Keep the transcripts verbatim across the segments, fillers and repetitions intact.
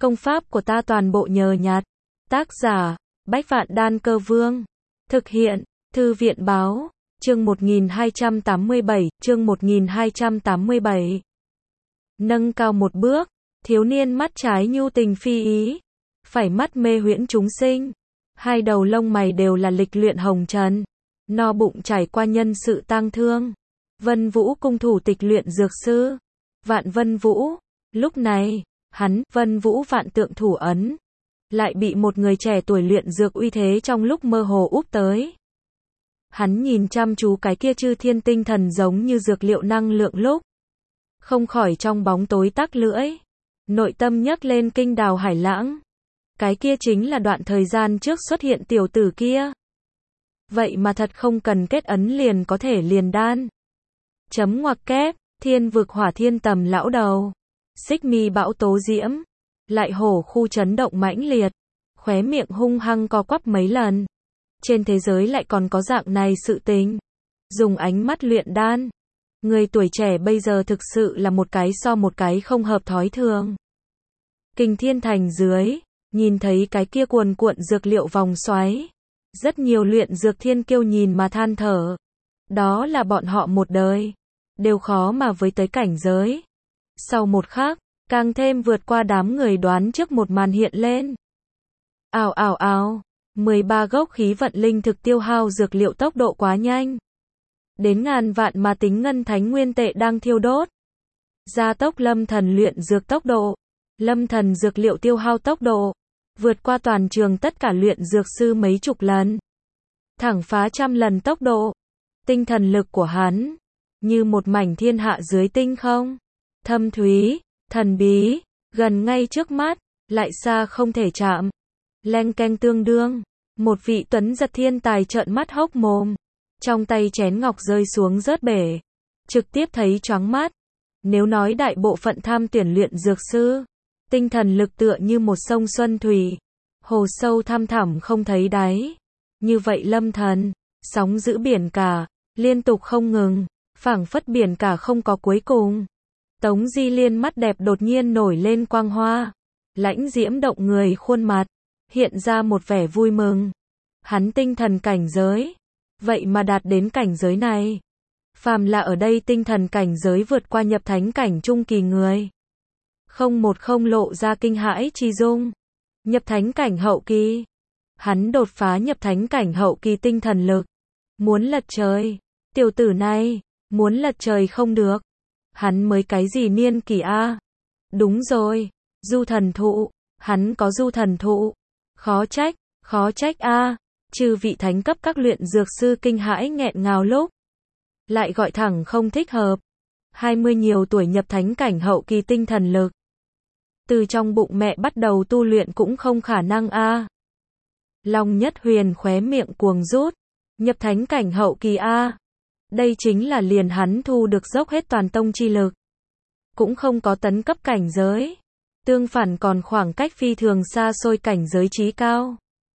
Công pháp của ta toàn bộ nhờ nhặt. Tác giả, Bách Vạn Đan Cơ Vương. Thực hiện, Thư viện Báo. Chương một nghìn hai trăm tám mươi bảy, chương một nghìn hai trăm tám mươi bảy. Nâng cao một bước, thiếu niên mắt trái nhu tình phi ý, phải mắt mê huyễn chúng sinh. Hai đầu lông mày đều là lịch luyện hồng trần, no bụng trải qua nhân sự tang thương. Vân Vũ cung thủ tịch luyện dược sư, Vạn Vân Vũ. Lúc này, hắn, Vân Vũ vạn tượng thủ ấn, lại bị một người trẻ tuổi luyện dược uy thế trong lúc mơ hồ úp tới. Hắn nhìn chăm chú cái kia chư thiên tinh thần giống như dược liệu năng lượng lúc, không khỏi trong bóng tối tắc lưỡi, nội tâm nhấc lên kinh đào hải lãng. Cái kia chính là đoạn thời gian trước xuất hiện tiểu tử kia. Vậy mà thật không cần kết ấn liền có thể liền đan. Chấm ngoặc kép, thiên vực hỏa thiên tầm lão đầu. Xích mi bão tố diễm. Lại hổ khu chấn động mãnh liệt. Khóe miệng hung hăng co quắp mấy lần. Trên thế giới lại còn có dạng này sự tình. Dùng ánh mắt luyện đan. Người tuổi trẻ bây giờ thực sự là một cái so một cái không hợp thói thường. Kình thiên thành dưới, nhìn thấy cái kia cuồn cuộn dược liệu vòng xoáy. Rất nhiều luyện dược thiên kiêu nhìn mà than thở. Đó là bọn họ một đời, đều khó mà với tới cảnh giới. Sau một khắc, càng thêm vượt qua đám người đoán trước một màn hiện lên. Ào ào ào, mười ba gốc khí vận linh thực tiêu hao dược liệu tốc độ quá nhanh. Đến ngàn vạn mà tính ngân thánh nguyên tệ đang thiêu đốt. Gia tốc lâm thần luyện dược tốc độ, lâm thần dược liệu tiêu hao tốc độ, vượt qua toàn trường tất cả luyện dược sư mấy chục lần. Thẳng phá trăm lần tốc độ. Tinh thần lực của hắn, như một mảnh thiên hạ dưới tinh không. Thâm thúy, thần bí, gần ngay trước mắt, lại xa không thể chạm. Leng keng tương đương, một vị tuấn giật thiên tài trợn mắt hốc mồm. Trong tay chén ngọc rơi xuống rớt bể. Trực tiếp thấy choáng mắt. Nếu nói đại bộ phận tham tuyển luyện dược sư, tinh thần lực tựa như một sông xuân thủy, hồ sâu thăm thẳm không thấy đáy. Như vậy lâm thần, sóng giữ biển cả, liên tục không ngừng, phảng phất biển cả không có cuối cùng. Tống Di Liên mắt đẹp đột nhiên nổi lên quang hoa, lãnh diễm động người khuôn mặt, hiện ra một vẻ vui mừng. Hắn tinh thần cảnh giới, vậy mà đạt đến cảnh giới này. Phàm là ở đây tinh thần cảnh giới vượt qua nhập thánh cảnh trung kỳ người, không một không lộ ra kinh hãi chi dung. Nhập thánh cảnh hậu kỳ, hắn đột phá nhập thánh cảnh hậu kỳ tinh thần lực, muốn lật trời. Tiểu tử này, muốn lật trời không được. Hắn mới cái gì niên kỳ a? Đúng rồi, du thần thụ, hắn có du thần thụ. Khó trách, khó trách a. Trừ vị thánh cấp các luyện dược sư kinh hãi nghẹn ngào lúc, lại gọi thẳng không thích hợp. Hai mươi nhiều tuổi nhập thánh cảnh hậu kỳ tinh thần lực, từ trong bụng mẹ bắt đầu tu luyện cũng không khả năng a. Long Nhất Huyền khóe miệng cuồng rút, nhập thánh cảnh hậu kỳ a. Đây chính là liền hắn thu được dốc hết toàn tông chi lực, cũng không có tấn cấp cảnh giới, tương phản còn khoảng cách phi thường xa xôi cảnh giới trí cao.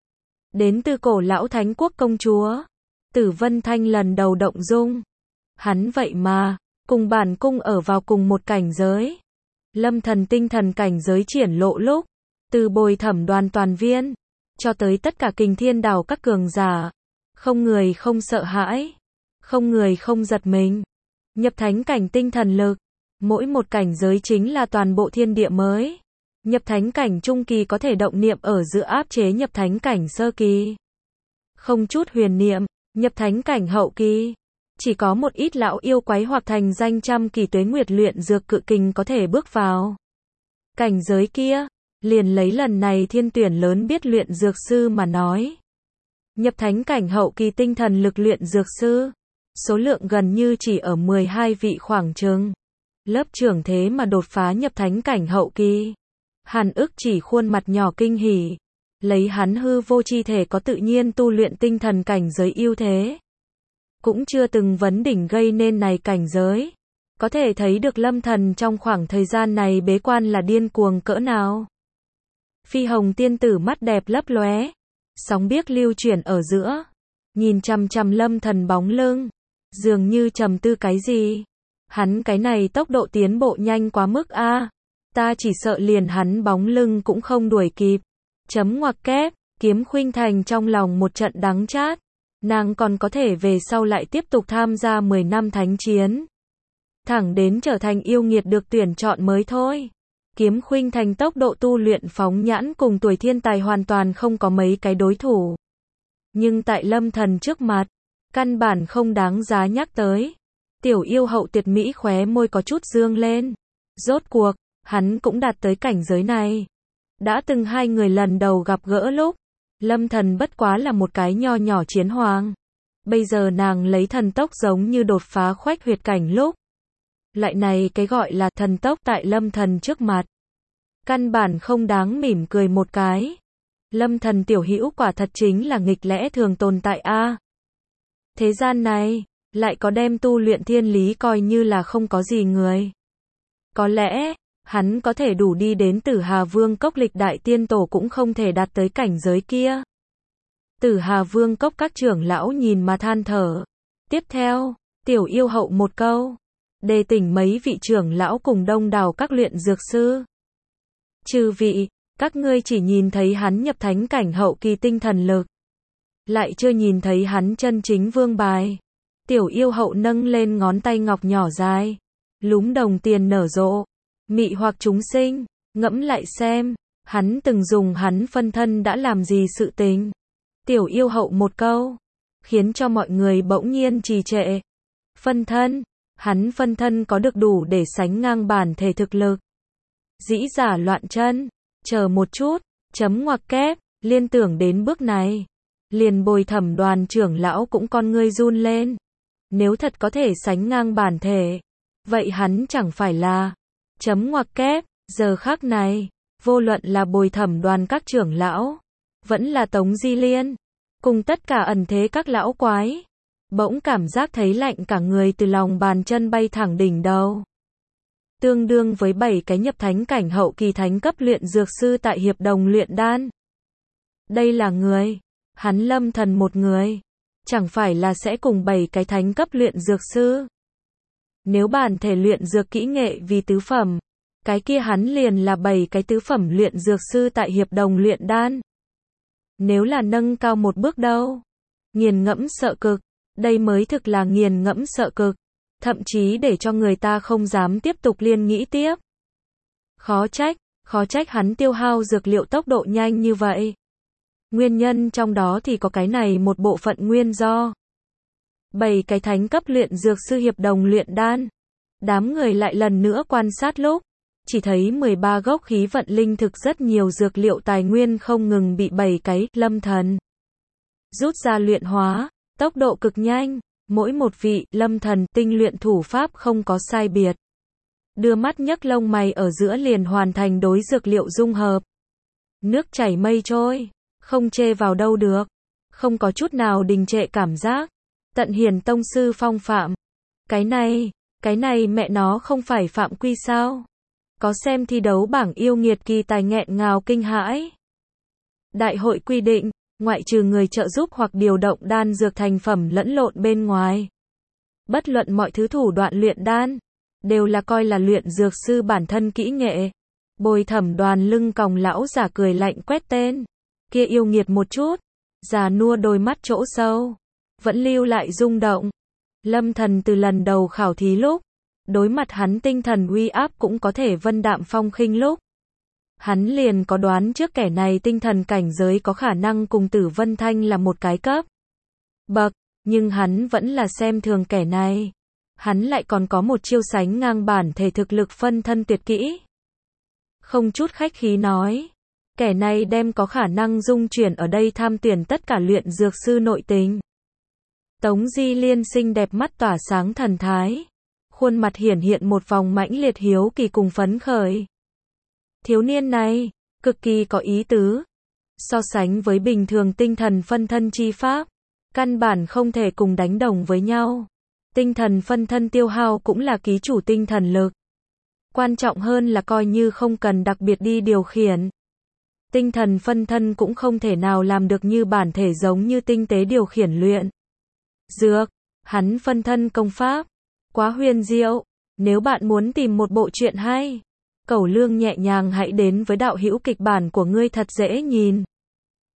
Đến từ cổ lão thánh quốc công chúa, Tử Vân Thanh lần đầu động dung. Hắn vậy mà, cùng bản cung ở vào cùng một cảnh giới. Lâm thần tinh thần cảnh giới triển lộ lúc, từ bồi thẩm đoàn toàn viên, cho tới tất cả kình thiên đảo các cường giả, không người không sợ hãi, không người không giật mình. Nhập thánh cảnh tinh thần lực, mỗi một cảnh giới chính là toàn bộ thiên địa mới. Nhập thánh cảnh trung kỳ có thể động niệm ở giữa áp chế nhập thánh cảnh sơ kỳ. Không chút huyền niệm, nhập thánh cảnh hậu kỳ, chỉ có một ít lão yêu quái hoặc thành danh trăm kỳ tuế nguyệt luyện dược cự kình có thể bước vào cảnh giới kia. Liền lấy lần này thiên tuyển lớn biết luyện dược sư mà nói. Nhập thánh cảnh hậu kỳ tinh thần lực luyện dược sư, số lượng gần như chỉ ở mười hai vị khoảng chừng. Lớp trưởng thế mà đột phá nhập thánh cảnh hậu kỳ. Hàn Ức chỉ khuôn mặt nhỏ kinh hỉ, lấy hắn hư vô chi thể có tự nhiên tu luyện tinh thần cảnh giới ưu thế, cũng chưa từng vấn đỉnh gây nên này cảnh giới. Có thể thấy được lâm thần trong khoảng thời gian này bế quan là điên cuồng cỡ nào. Phi hồng tiên tử mắt đẹp lấp lóe, sóng biếc lưu chuyển ở giữa, nhìn chằm chằm lâm thần bóng lưng, dường như trầm tư cái gì. Hắn cái này tốc độ tiến bộ nhanh quá mức a. ta chỉ sợ liền hắn bóng lưng cũng không đuổi kịp. Chấm ngoặc kép, Kiếm Khuynh Thành trong lòng một trận đắng chát. Nàng còn có thể về sau lại tiếp tục tham gia mười năm thánh chiến. Thẳng đến trở thành yêu nghiệt được tuyển chọn mới thôi. Kiếm Khuynh Thành tốc độ tu luyện phóng nhãn cùng tuổi thiên tài hoàn toàn không có mấy cái đối thủ. Nhưng tại Lâm Thần trước mặt, căn bản không đáng giá nhắc tới. Tiểu yêu hậu tuyệt mỹ khóe môi có chút dương lên. Rốt cuộc, hắn cũng đạt tới cảnh giới này. Đã từng hai người lần đầu gặp gỡ lúc, Lâm Thần bất quá là một cái nho nhỏ chiến hoàng. Bây giờ nàng lấy thần tốc giống như đột phá khoách huyệt cảnh lúc. Loại này cái gọi là thần tốc tại Lâm Thần trước mặt. Căn bản không đáng mỉm cười một cái. Lâm Thần tiểu hữu quả thật chính là nghịch lẽ thường tồn tại a. Thế gian này, lại có đem tu luyện thiên lý coi như là không có gì người. Có lẽ, hắn có thể đủ đi đến Tử Hà Vương Cốc lịch đại tiên tổ cũng không thể đạt tới cảnh giới kia. Tử Hà Vương Cốc các trưởng lão nhìn mà than thở. Tiếp theo, tiểu yêu hậu một câu. Đề tỉnh mấy vị trưởng lão cùng đông đảo các luyện dược sư. Chư vị, các ngươi chỉ nhìn thấy hắn nhập thánh cảnh hậu kỳ tinh thần lực. Lại chưa nhìn thấy hắn chân chính vương bài. Tiểu yêu hậu nâng lên ngón tay ngọc nhỏ dài. Lúm đồng tiền nở rộ. Mị hoặc chúng sinh, ngẫm lại xem, hắn từng dùng hắn phân thân đã làm gì sự tình. Tiểu yêu hậu một câu, khiến cho mọi người bỗng nhiên trì trệ. Phân thân, hắn phân thân có được đủ để sánh ngang bản thể thực lực. Dĩ giả loạn chân, chờ một chút, chấm ngoặc kép, liên tưởng đến bước này. Liền Bồi Thẩm đoàn trưởng lão cũng con ngươi run lên. Nếu thật có thể sánh ngang bản thể, vậy hắn chẳng phải là... Chấm ngoặc kép, giờ khắc này, vô luận là Bồi Thẩm đoàn các trưởng lão, vẫn là Tống Di Liên, cùng tất cả ẩn thế các lão quái, bỗng cảm giác thấy lạnh cả người từ lòng bàn chân bay thẳng đỉnh đầu. Tương đương với bảy cái nhập thánh cảnh hậu kỳ thánh cấp luyện dược sư tại hiệp đồng luyện đan. Đây là người, hắn Lâm Thần một người, chẳng phải là sẽ cùng bảy cái thánh cấp luyện dược sư. Nếu bản thể luyện dược kỹ nghệ vì tứ phẩm, cái kia hắn liền là bảy cái tứ phẩm luyện dược sư tại hiệp đồng luyện đan. Nếu là nâng cao một bước đâu? Nghiền ngẫm sợ cực, đây mới thực là nghiền ngẫm sợ cực, thậm chí để cho người ta không dám tiếp tục liên nghĩ tiếp. Khó trách, khó trách hắn tiêu hao dược liệu tốc độ nhanh như vậy. Nguyên nhân trong đó thì có cái này một bộ phận nguyên do. Bảy cái thánh cấp luyện dược sư hiệp đồng luyện đan. Đám người lại lần nữa quan sát lúc, chỉ thấy mười ba gốc khí vận linh thực rất nhiều dược liệu tài nguyên không ngừng bị bảy cái Lâm Thần rút ra luyện hóa, tốc độ cực nhanh, mỗi một vị Lâm Thần tinh luyện thủ pháp không có sai biệt. Đưa mắt nhấc lông mày ở giữa liền hoàn thành đối dược liệu dung hợp. Nước chảy mây trôi, không chê vào đâu được, không có chút nào đình trệ cảm giác. Tận hiền tông sư phong phạm. Cái này, cái này mẹ nó không phải phạm quy sao? Có xem thi đấu bảng yêu nghiệt kỳ tài nghẹn ngào kinh hãi. Đại hội quy định, ngoại trừ người trợ giúp hoặc điều động đan dược thành phẩm lẫn lộn bên ngoài. Bất luận mọi thứ thủ đoạn luyện đan, đều là coi là luyện dược sư bản thân kỹ nghệ. Bồi Thẩm đoàn lưng còng lão giả cười lạnh quét tên. Kia yêu nghiệt một chút, già nua đôi mắt chỗ sâu. Vẫn lưu lại rung động. Lâm Thần từ lần đầu khảo thí lúc, đối mặt hắn tinh thần uy áp cũng có thể vân đạm phong khinh lúc. Hắn liền có đoán trước kẻ này tinh thần cảnh giới có khả năng cùng Tử Vân Thanh là một cái cấp bậc, nhưng hắn vẫn là xem thường kẻ này. Hắn lại còn có một chiêu sánh ngang bản thể thực lực phân thân tuyệt kỹ. Không chút khách khí nói, kẻ này đem có khả năng dung chuyển ở đây tham tuyển tất cả luyện dược sư nội tình. Tống Di Liên xinh đẹp mắt tỏa sáng thần thái, khuôn mặt hiển hiện một vòng mãnh liệt hiếu kỳ cùng phấn khởi. Thiếu niên này, cực kỳ có ý tứ. So sánh với bình thường tinh thần phân thân chi pháp, căn bản không thể cùng đánh đồng với nhau. Tinh thần phân thân tiêu hao cũng là ký chủ tinh thần lực. Quan trọng hơn là coi như không cần đặc biệt đi điều khiển. Tinh thần phân thân cũng không thể nào làm được như bản thể giống như tinh tế điều khiển luyện dược, hắn phân thân công pháp, quá huyền diệu. Nếu bạn muốn tìm một bộ truyện hay, Cẩu Lương nhẹ nhàng hãy đến với đạo hữu kịch bản của ngươi thật dễ nhìn.